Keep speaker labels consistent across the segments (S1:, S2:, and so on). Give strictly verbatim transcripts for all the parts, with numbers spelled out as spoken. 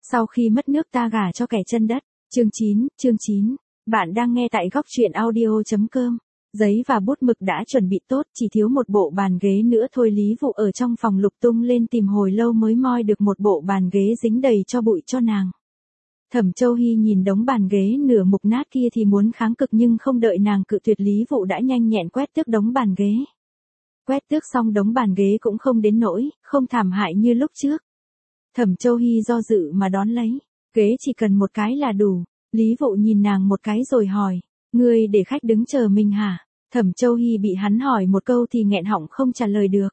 S1: Sau khi mất nước ta gả cho kẻ chân đất. Chương chín, chương chín. Bạn đang nghe tại góc truyện audio chấm com. Giấy và bút mực đã chuẩn bị tốt, chỉ thiếu một bộ bàn ghế nữa thôi. Lý Vụ ở trong phòng lục tung lên tìm hồi lâu mới moi được một bộ bàn ghế dính đầy cho bụi cho nàng. Thẩm Châu Hy nhìn đống bàn ghế nửa mục nát kia thì muốn kháng cự, nhưng không đợi nàng cự tuyệt, Lý Vụ đã nhanh nhẹn quét tước đống bàn ghế. Quét tước xong đống bàn ghế cũng không đến nỗi, không thảm hại như lúc trước. Thẩm Châu Hy do dự mà đón lấy. Ghế chỉ cần một cái là đủ. Lý Vụ nhìn nàng một cái rồi hỏi. Ngươi để khách đứng chờ mình hả? Thẩm Châu Hy bị hắn hỏi một câu thì nghẹn họng không trả lời được.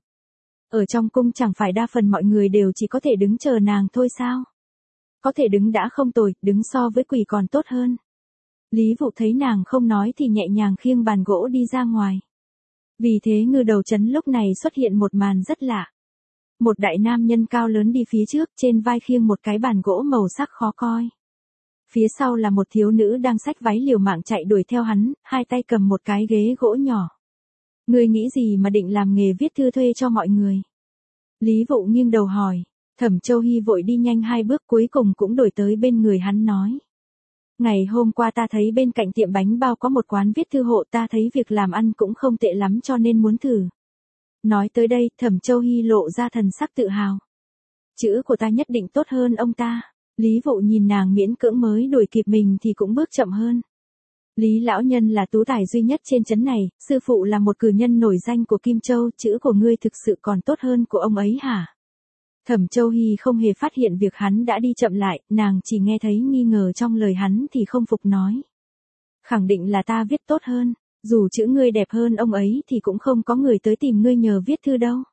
S1: Ở trong cung chẳng phải đa phần mọi người đều chỉ có thể đứng chờ nàng thôi sao? Có thể đứng đã không tồi, đứng so với quỳ còn tốt hơn. Lý Vụ thấy nàng không nói thì nhẹ nhàng khiêng bàn gỗ đi ra ngoài. Vì thế ngư đầu trấn lúc này xuất hiện một màn rất lạ. Một đại nam nhân cao lớn đi phía trước, trên vai khiêng một cái bàn gỗ màu sắc khó coi. Phía sau là một thiếu nữ đang xách váy liều mạng chạy đuổi theo hắn, hai tay cầm một cái ghế gỗ nhỏ. Ngươi nghĩ gì mà định làm nghề viết thư thuê cho mọi người? Lý Vụ nghiêng đầu hỏi. Thẩm Châu Hy vội đi nhanh hai bước cuối cùng cũng đổi tới bên người hắn nói. Ngày hôm qua ta thấy bên cạnh tiệm bánh bao có một quán viết thư hộ, ta thấy việc làm ăn cũng không tệ lắm cho nên muốn thử. Nói tới đây, Thẩm Châu Hy lộ ra thần sắc tự hào. Chữ của ta nhất định tốt hơn ông ta. Lý Vụ nhìn nàng miễn cưỡng mới đuổi kịp mình thì cũng bước chậm hơn. Lý lão nhân là tú tài duy nhất trên trấn này, sư phụ là một cử nhân nổi danh của Kim Châu, chữ của ngươi thực sự còn tốt hơn của ông ấy hả? Thẩm Châu Hy không hề phát hiện việc hắn đã đi chậm lại, nàng chỉ nghe thấy nghi ngờ trong lời hắn thì không phục nói. Khẳng định là ta viết tốt hơn, dù chữ ngươi đẹp hơn ông ấy thì cũng không có người tới tìm ngươi nhờ viết thư đâu.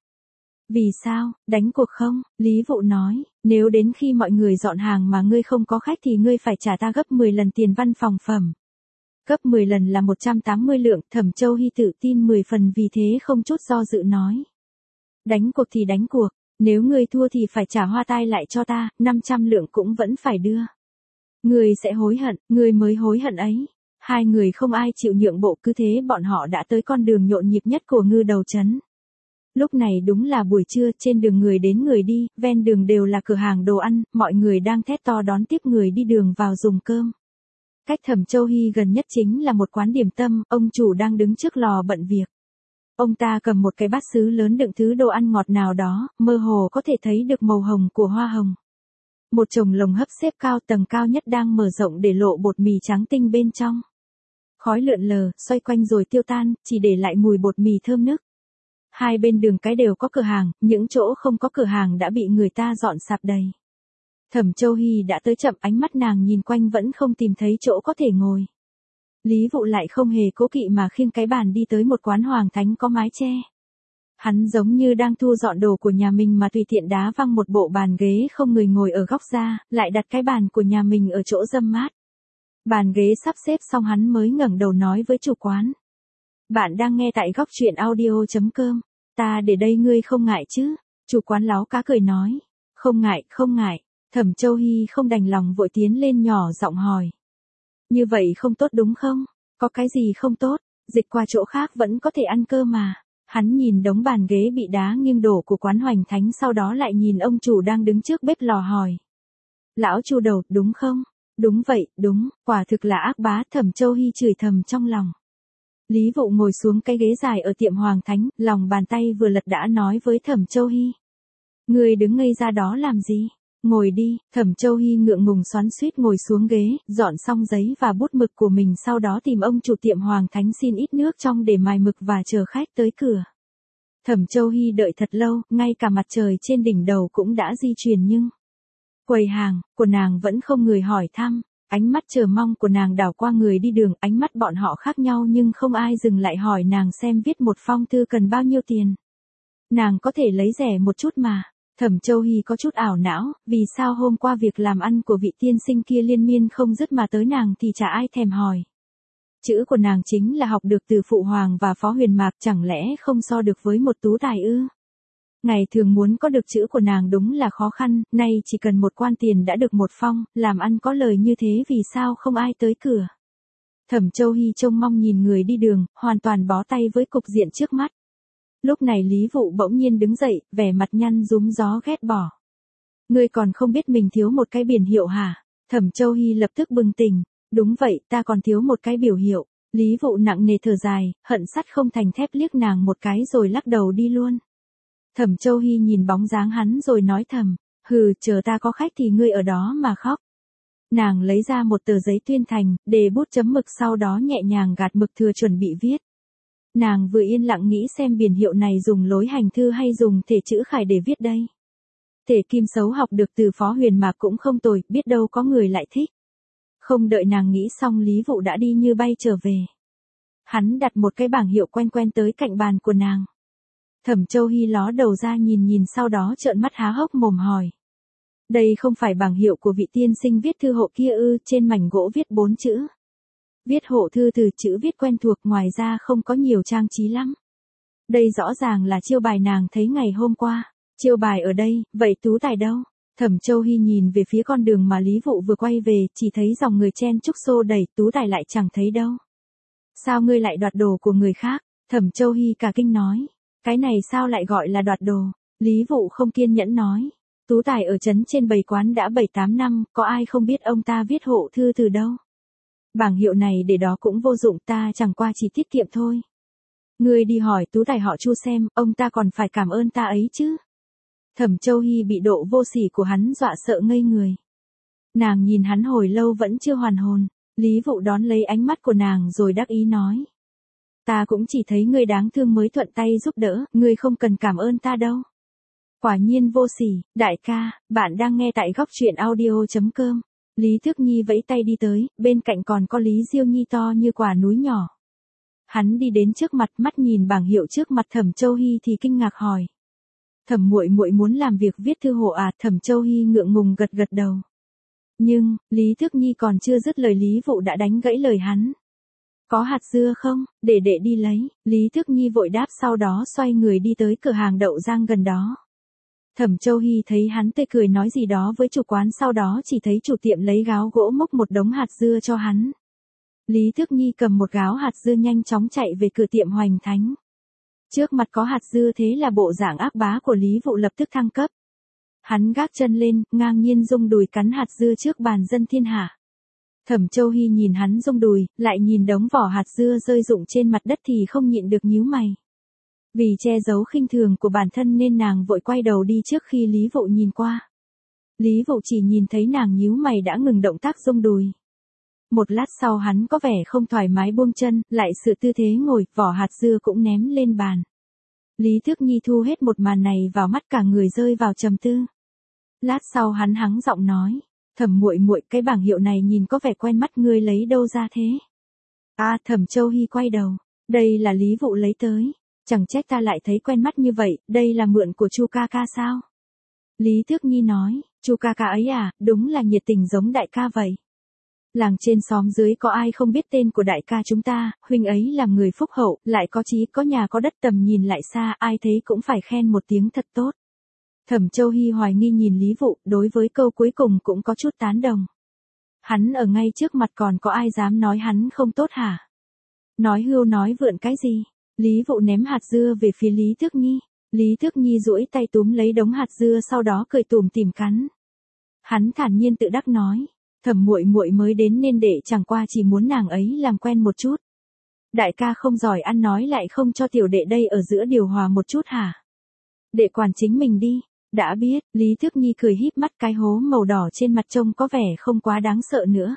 S1: Vì sao, đánh cuộc không? Lý Vụ nói, nếu đến khi mọi người dọn hàng mà ngươi không có khách thì ngươi phải trả ta gấp mười lần tiền văn phòng phẩm. Gấp mười lần là một trăm tám mươi lượng, Thẩm Châu Hy tự tin mười phần vì thế không chút do dự nói. Đánh cuộc thì đánh cuộc, nếu ngươi thua thì phải trả hoa tai lại cho ta, năm trăm lượng cũng vẫn phải đưa. Ngươi sẽ hối hận, ngươi mới hối hận ấy. Hai người không ai chịu nhượng bộ, cứ thế bọn họ đã tới con đường nhộn nhịp nhất của ngư đầu trấn. Lúc này đúng là buổi trưa, trên đường người đến người đi, ven đường đều là cửa hàng đồ ăn, mọi người đang thét to đón tiếp người đi đường vào dùng cơm. Cách Thẩm Châu Hy gần nhất chính là một quán điểm tâm, ông chủ đang đứng trước lò bận việc. Ông ta cầm một cái bát sứ lớn đựng thứ đồ ăn ngọt nào đó, mơ hồ có thể thấy được màu hồng của hoa hồng. Một chồng lồng hấp xếp cao, tầng cao nhất đang mở rộng để lộ bột mì trắng tinh bên trong. Khói lượn lờ, xoay quanh rồi tiêu tan, chỉ để lại mùi bột mì thơm nức. Hai bên đường cái đều có cửa hàng, những chỗ không có cửa hàng đã bị người ta dọn sạp đầy. Thẩm Châu Hy đã tới chậm, ánh mắt nàng nhìn quanh vẫn không tìm thấy chỗ có thể ngồi. Lý Vụ lại không hề cố kỵ mà khiêng cái bàn đi tới một quán hoàng thánh có mái che. Hắn giống như đang thu dọn đồ của nhà mình mà tùy tiện đá văng một bộ bàn ghế không người ngồi ở góc ra, lại đặt cái bàn của nhà mình ở chỗ râm mát. Bàn ghế sắp xếp xong hắn mới ngẩng đầu nói với chủ quán. Bạn đang nghe tại góc truyện audio chấm com, ta để đây ngươi không ngại chứ? Chủ quán láo cá cười nói. Không ngại, không ngại. Thẩm Châu Hy không đành lòng vội tiến lên nhỏ giọng hỏi. Như vậy không tốt đúng không? Có cái gì không tốt? Dịch qua chỗ khác vẫn có thể ăn cơm mà. Hắn nhìn đống bàn ghế bị đá nghiêng đổ của quán Hoành Thánh, sau đó lại nhìn ông chủ đang đứng trước bếp lò hỏi. Lão Chu đầu, đúng không? Đúng vậy, đúng, quả thực là ác bá. Thẩm Châu Hy chửi thầm trong lòng. Lý Vụ ngồi xuống cái ghế dài ở tiệm Hoàng Thánh, lòng bàn tay vừa lật đã nói với Thẩm Châu Hy. Ngươi đứng ngây ra đó làm gì? Ngồi đi. Thẩm Châu Hy ngượng ngùng xoắn xuýt ngồi xuống ghế, dọn xong giấy và bút mực của mình, sau đó tìm ông chủ tiệm Hoàng Thánh xin ít nước trong để mài mực và chờ khách tới cửa. Thẩm Châu Hy đợi thật lâu, ngay cả mặt trời trên đỉnh đầu cũng đã di chuyển nhưng quầy hàng của nàng vẫn không người hỏi thăm. Ánh mắt chờ mong của nàng đảo qua người đi đường, ánh mắt bọn họ khác nhau nhưng không ai dừng lại hỏi nàng xem viết một phong thư cần bao nhiêu tiền. Nàng có thể lấy rẻ một chút mà. Thẩm Châu Hy có chút ảo não, vì sao hôm qua việc làm ăn của vị tiên sinh kia liên miên không dứt mà tới nàng thì chả ai thèm hỏi. Chữ của nàng chính là học được từ Phụ Hoàng và Phó Huyền Mạc, chẳng lẽ không so được với một tú tài ư? Ngày thường muốn có được chữ của nàng đúng là khó khăn, nay chỉ cần một quan tiền đã được một phong, làm ăn có lời như thế vì sao không ai tới cửa. Thẩm Châu Hy trông mong nhìn người đi đường, hoàn toàn bó tay với cục diện trước mắt. Lúc này Lý Vụ bỗng nhiên đứng dậy, vẻ mặt nhăn rúm gió ghét bỏ. Ngươi còn không biết mình thiếu một cái biển hiệu hả? Thẩm Châu Hy lập tức bừng tỉnh. Đúng vậy, ta còn thiếu một cái biểu hiệu. Lý Vụ nặng nề thở dài, hận sắt không thành thép liếc nàng một cái rồi lắc đầu đi luôn. Thẩm Châu Hy nhìn bóng dáng hắn rồi nói thầm, hừ, chờ ta có khách thì ngươi ở đó mà khóc. Nàng lấy ra một tờ giấy tuyên thành, đề bút chấm mực sau đó nhẹ nhàng gạt mực thừa chuẩn bị viết. Nàng vừa yên lặng nghĩ xem biển hiệu này dùng lối hành thư hay dùng thể chữ khải để viết đây. Thể kim xấu học được từ Phó Huyền Mạc cũng không tồi, biết đâu có người lại thích. Không đợi nàng nghĩ xong Lý Vụ đã đi như bay trở về. Hắn đặt một cái bảng hiệu quen quen tới cạnh bàn của nàng. Thẩm Châu Hy ló đầu ra nhìn nhìn sau đó trợn mắt há hốc mồm hỏi. Đây không phải bảng hiệu của vị tiên sinh viết thư hộ kia ư? Trên mảnh gỗ viết bốn chữ. Viết hộ thư từ chữ viết quen thuộc, ngoài ra không có nhiều trang trí lắm. Đây rõ ràng là chiêu bài nàng thấy ngày hôm qua. Chiêu bài ở đây, vậy Tú Tài đâu? Thẩm Châu Hy nhìn về phía con đường mà Lý Vụ vừa quay về, chỉ thấy dòng người chen chúc xô đẩy, Tú Tài lại chẳng thấy đâu. Sao ngươi lại đoạt đồ của người khác? Thẩm Châu Hy cả kinh nói. Cái này sao lại gọi là đoạt đồ? Lý Vụ không kiên nhẫn nói. Tú Tài ở trấn trên bày quán đã bảy tám năm, có ai không biết ông ta viết hộ thư từ đâu? Bảng hiệu này để đó cũng vô dụng, ta chẳng qua chỉ tiết kiệm thôi. Ngươi đi hỏi Tú Tài họ Chu xem, ông ta còn phải cảm ơn ta ấy chứ. Thẩm Châu Hy bị độ vô sỉ của hắn dọa sợ ngây người. Nàng nhìn hắn hồi lâu vẫn chưa hoàn hồn, Lý Vụ đón lấy ánh mắt của nàng rồi đắc ý nói. Ta cũng chỉ thấy ngươi đáng thương mới thuận tay giúp đỡ, ngươi không cần cảm ơn ta đâu. Quả nhiên vô sỉ, đại ca, bạn đang nghe tại góc truyện audio chấm com. Lý Thức Nhi vẫy tay đi tới, bên cạnh còn có Lý Diêu Nhi to như quả núi nhỏ. Hắn đi đến trước mặt, mắt nhìn bảng hiệu trước mặt Thẩm Châu Hy thì kinh ngạc hỏi. Thẩm muội muội muốn làm việc viết thư hộ à? Thẩm Châu Hy ngượng ngùng gật gật đầu. Nhưng, Lý Thức Nhi còn chưa dứt lời Lý Vụ đã đánh gãy lời hắn. Có hạt dưa không? Để đệ đi lấy. Lý Thức Nhi vội đáp sau đó xoay người đi tới cửa hàng đậu rang gần đó. Thẩm Châu Hy thấy hắn tươi cười nói gì đó với chủ quán, sau đó chỉ thấy chủ tiệm lấy gáo gỗ múc một đống hạt dưa cho hắn. Lý Thức Nhi cầm một gáo hạt dưa nhanh chóng chạy về cửa tiệm Hoành Thánh. Trước mặt có hạt dưa thế là bộ dạng ác bá của Lý Vụ lập tức thăng cấp. Hắn gác chân lên, ngang nhiên rung đùi cắn hạt dưa trước bàn dân thiên hạ. Thẩm Châu Hy nhìn hắn rung đùi, lại nhìn đống vỏ hạt dưa rơi rụng trên mặt đất thì không nhịn được nhíu mày. Vì che giấu khinh thường của bản thân nên nàng vội quay đầu đi trước khi Lý Vụ nhìn qua. Lý Vụ chỉ nhìn thấy nàng nhíu mày đã ngừng động tác rung đùi. Một lát sau hắn có vẻ không thoải mái buông chân, lại sự tư thế ngồi, vỏ hạt dưa cũng ném lên bàn. Lý Thức Nhi thu hết một màn này vào mắt, cả người rơi vào trầm tư. Lát sau hắn hắng giọng nói, Thẩm muội muội, cái bảng hiệu này nhìn có vẻ quen mắt, ngươi lấy đâu ra thế? À, Thẩm Châu Hy quay đầu, đây là Lý Vụ lấy tới, chẳng trách ta lại thấy quen mắt như vậy, đây là mượn của Chu ca ca sao? Lý Thức Nhi nói, Chu ca ca ấy à, đúng là nhiệt tình giống đại ca vậy. Làng trên xóm dưới có ai không biết tên của đại ca chúng ta, huynh ấy làm người phúc hậu, lại có chí, có nhà có đất, tầm nhìn lại xa, ai thấy cũng phải khen một tiếng thật tốt. Thẩm Châu Hy hoài nghi nhìn Lý Vụ, đối với câu cuối cùng cũng có chút tán đồng. Hắn ở ngay trước mặt còn có ai dám nói hắn không tốt hả? Nói hưu nói vượn cái gì? Lý Vụ ném hạt dưa về phía Lý Thức Nhi. Lý Thức Nhi duỗi tay túm lấy đống hạt dưa sau đó cười tủm tỉm cắn. Hắn thản nhiên tự đắc nói, Thẩm muội muội mới đến nên đệ chẳng qua chỉ muốn nàng ấy làm quen một chút. Đại ca không giỏi ăn nói lại không cho tiểu đệ đây ở giữa điều hòa một chút hả? Đệ quản chính mình đi. Đã biết, Lý Thức Nhi cười híp mắt, cái hố màu đỏ trên mặt trông có vẻ không quá đáng sợ nữa.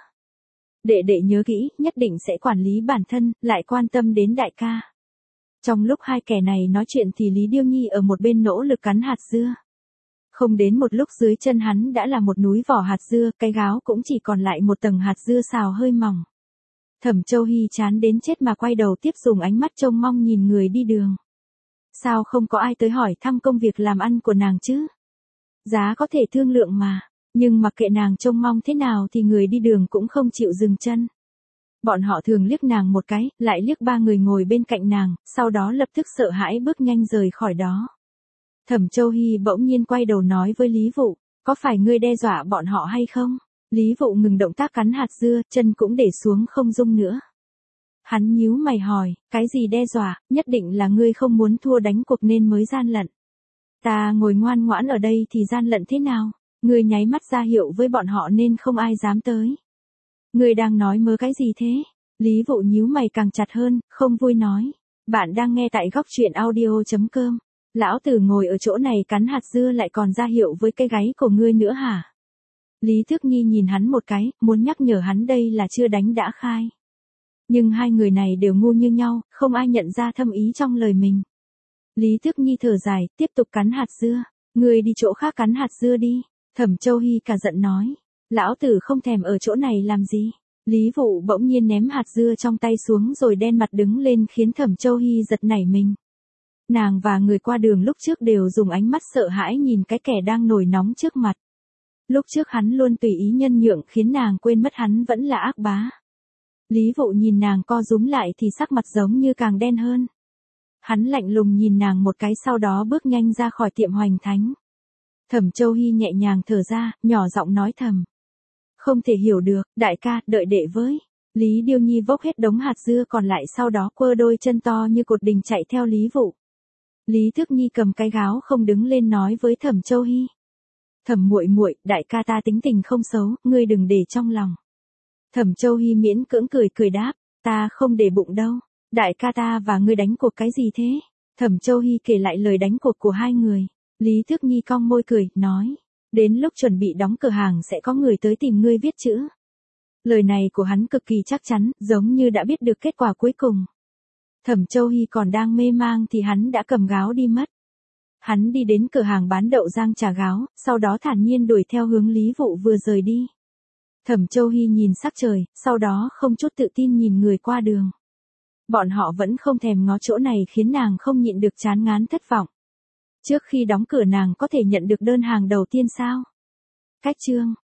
S1: Đệ đệ nhớ kỹ, nhất định sẽ quản lý bản thân, lại quan tâm đến đại ca. Trong lúc hai kẻ này nói chuyện thì Lý Điêu Nhi ở một bên nỗ lực cắn hạt dưa. Không đến một lúc dưới chân hắn đã là một núi vỏ hạt dưa, cái gáo cũng chỉ còn lại một tầng hạt dưa xào hơi mỏng. Thẩm Châu Hy chán đến chết mà quay đầu tiếp dùng ánh mắt trông mong nhìn người đi đường. Sao không có ai tới hỏi thăm công việc làm ăn của nàng chứ? Giá có thể thương lượng mà, nhưng mặc kệ nàng trông mong thế nào thì người đi đường cũng không chịu dừng chân. Bọn họ thường liếc nàng một cái, lại liếc ba người ngồi bên cạnh nàng, sau đó lập tức sợ hãi bước nhanh rời khỏi đó. Thẩm Châu Hy bỗng nhiên quay đầu nói với Lý Vụ, có phải ngươi đe dọa bọn họ hay không? Lý Vụ ngừng động tác cắn hạt dưa, chân cũng để xuống không rung nữa. Hắn nhíu mày hỏi, cái gì đe dọa, nhất định là ngươi không muốn thua đánh cuộc nên mới gian lận. Ta ngồi ngoan ngoãn ở đây thì gian lận thế nào? Ngươi nháy mắt ra hiệu với bọn họ nên không ai dám tới. Ngươi đang nói mớ cái gì thế? Lý Vụ nhíu mày càng chặt hơn, không vui nói. Bạn đang nghe tại góc truyện audio.com. Lão tử ngồi ở chỗ này cắn hạt dưa lại còn ra hiệu với cái gáy của ngươi nữa hả? Lý Thức Nhi nhìn hắn một cái, muốn nhắc nhở hắn đây là chưa đánh đã khai. Nhưng hai người này đều ngu như nhau, không ai nhận ra thâm ý trong lời mình. Lý Thức Nhi thở dài, tiếp tục cắn hạt dưa. Ngươi đi chỗ khác cắn hạt dưa đi. Thẩm Châu Hy cả giận nói. Lão tử không thèm ở chỗ này làm gì. Lý Vụ bỗng nhiên ném hạt dưa trong tay xuống rồi đen mặt đứng lên khiến Thẩm Châu Hy giật nảy mình. Nàng và người qua đường lúc trước đều dùng ánh mắt sợ hãi nhìn cái kẻ đang nổi nóng trước mặt. Lúc trước hắn luôn tùy ý nhân nhượng khiến nàng quên mất hắn vẫn là ác bá. Lý Vụ nhìn nàng co rúm lại thì sắc mặt giống như càng đen hơn. Hắn lạnh lùng nhìn nàng một cái sau đó bước nhanh ra khỏi tiệm Hoành Thánh. Thẩm Châu Hy nhẹ nhàng thở ra, nhỏ giọng nói thầm. Không thể hiểu được, đại ca, đợi đệ với. Lý Điêu Nhi vốc hết đống hạt dưa còn lại sau đó quơ đôi chân to như cột đình chạy theo Lý Vụ. Lý Thức Nhi cầm cái gáo không đứng lên nói với Thẩm Châu Hy. Thẩm muội muội, đại ca ta tính tình không xấu, ngươi đừng để trong lòng. Thẩm Châu Hy miễn cưỡng cười cười đáp, ta không để bụng đâu. Đại ca ta và ngươi đánh cuộc cái gì thế? Thẩm Châu Hy kể lại lời đánh cuộc của hai người. Lý Thức Nhi cong môi cười, nói. Đến lúc chuẩn bị đóng cửa hàng sẽ có người tới tìm ngươi viết chữ. Lời này của hắn cực kỳ chắc chắn, giống như đã biết được kết quả cuối cùng. Thẩm Châu Hy còn đang mê mang thì hắn đã cầm gáo đi mất. Hắn đi đến cửa hàng bán đậu rang trà gáo, sau đó thản nhiên đuổi theo hướng Lý Vụ vừa rời đi. Thẩm Châu Hy nhìn sắc trời, sau đó không chút tự tin nhìn người qua đường. Bọn họ vẫn không thèm ngó chỗ này khiến nàng không nhịn được chán ngán thất vọng. Trước khi đóng cửa nàng có thể nhận được đơn hàng đầu tiên sao? Cách chương